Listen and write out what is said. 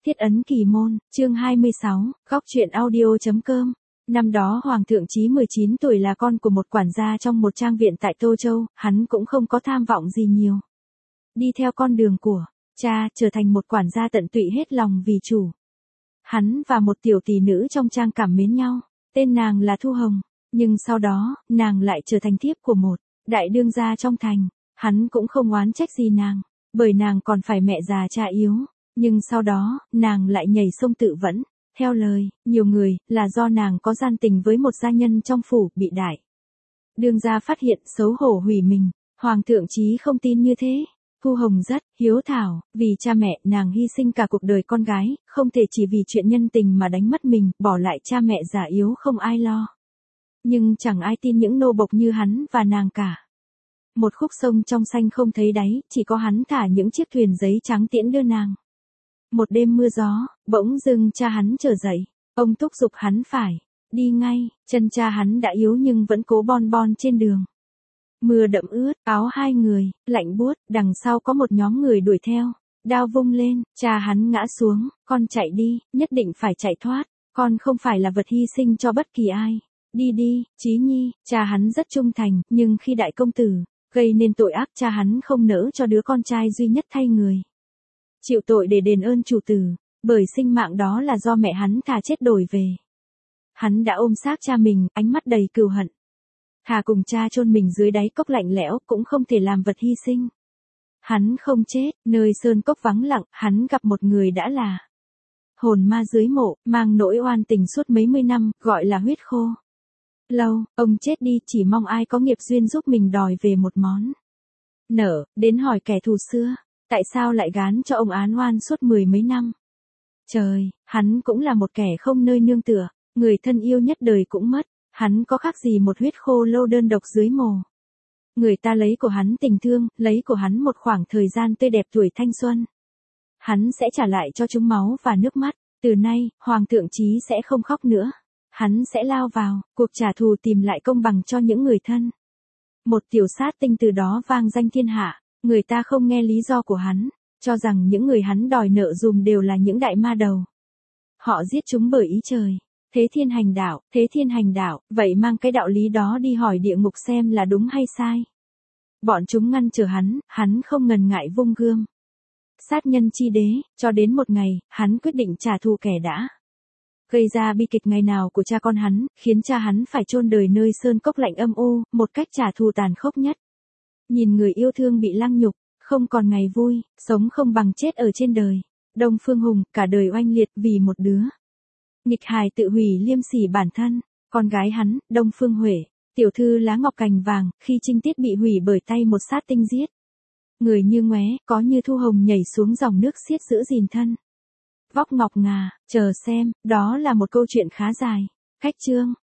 Thiết ấn kỳ môn, chương 26, góc truyện audio.com. Năm đó Hoàng thượng Chí 19 tuổi là con của một quản gia trong một trang viện tại Tô Châu, hắn cũng không có tham vọng gì nhiều. Đi theo con đường của cha, trở thành một quản gia tận tụy hết lòng vì chủ. Hắn và một tiểu tỷ nữ trong trang cảm mến nhau, tên nàng là Thu Hồng, nhưng sau đó, nàng lại trở thành thiếp của một đại đương gia trong thành. Hắn cũng không oán trách gì nàng, bởi nàng còn phải mẹ già cha yếu. Nhưng sau đó, nàng lại nhảy sông tự vẫn. Theo lời, nhiều người, là do nàng có gian tình với một gia nhân trong phủ, bị đại đương gia phát hiện, xấu hổ hủy mình. Hoàng thượng Chí không tin như thế. Thu Hồng rất hiếu thảo, vì cha mẹ, nàng hy sinh cả cuộc đời con gái, không thể chỉ vì chuyện nhân tình mà đánh mất mình, bỏ lại cha mẹ già yếu không ai lo. Nhưng chẳng ai tin những nô bộc như hắn và nàng cả. Một khúc sông trong xanh không thấy đáy, chỉ có hắn thả những chiếc thuyền giấy trắng tiễn đưa nàng. Một đêm mưa gió, bỗng dưng cha hắn trở dậy, ông thúc giục hắn phải đi ngay, chân cha hắn đã yếu nhưng vẫn cố bon bon trên đường. Mưa đẫm ướt, áo hai người, lạnh buốt, đằng sau có một nhóm người đuổi theo, đao vung lên, cha hắn ngã xuống, con chạy đi, nhất định phải chạy thoát, con không phải là vật hy sinh cho bất kỳ ai. Đi đi, Chí Nhi, cha hắn rất trung thành, nhưng khi đại công tử gây nên tội ác, cha hắn không nỡ cho đứa con trai duy nhất thay người chịu tội để đền ơn chủ tử, bởi sinh mạng đó là do mẹ hắn thà chết đổi về. Hắn đã ôm xác cha mình, ánh mắt đầy cừu hận. Thà cùng cha chôn mình dưới đáy cốc lạnh lẽo, cũng không thể làm vật hy sinh. Hắn không chết, nơi sơn cốc vắng lặng, hắn gặp một người đã là hồn ma dưới mộ, mang nỗi oan tình suốt mấy mươi năm, gọi là huyết khô. Lâu, ông chết đi, chỉ mong ai có nghiệp duyên giúp mình đòi về một món nợ, đến hỏi kẻ thù xưa, tại sao lại gán cho ông án oan suốt mười mấy năm. Trời, hắn cũng là một kẻ không nơi nương tựa, người thân yêu nhất đời cũng mất, hắn có khác gì một huyết khô lâu đơn độc dưới mồ. Người ta lấy của hắn tình thương, lấy của hắn một khoảng thời gian tươi đẹp tuổi thanh xuân. Hắn sẽ trả lại cho chúng máu và nước mắt, từ nay, Hoàng thượng Chí sẽ không khóc nữa. Hắn sẽ lao vào cuộc trả thù, tìm lại công bằng cho những người thân. Một tiểu sát tinh từ đó vang danh thiên hạ, người ta không nghe lý do của hắn, cho rằng những người hắn đòi nợ dùm đều là những đại ma đầu. Họ giết chúng bởi ý trời. Thế thiên hành đạo, vậy mang cái đạo lý đó đi hỏi địa ngục xem là đúng hay sai. Bọn chúng ngăn trở hắn không ngần ngại vung gươm sát nhân chi đế, cho đến một ngày, hắn quyết định trả thù kẻ đã gây ra bi kịch ngày nào của cha con hắn, khiến cha hắn phải chôn đời nơi sơn cốc lạnh âm u, một cách trả thù tàn khốc nhất. Nhìn người yêu thương bị lăng nhục, không còn ngày vui, sống không bằng chết ở trên đời. Đông Phương Hùng, cả đời oanh liệt vì một đứa nghịch hài tự hủy liêm sỉ bản thân. Con gái hắn, Đông Phương Huệ, tiểu thư lá ngọc cành vàng, khi trinh tiết bị hủy bởi tay một sát tinh giết. Người như ngoé, có như Thu Hồng nhảy xuống dòng nước xiết giữ gìn thân. Vóc ngọc ngà, chờ xem, đó là một câu chuyện khá dài. Cách chương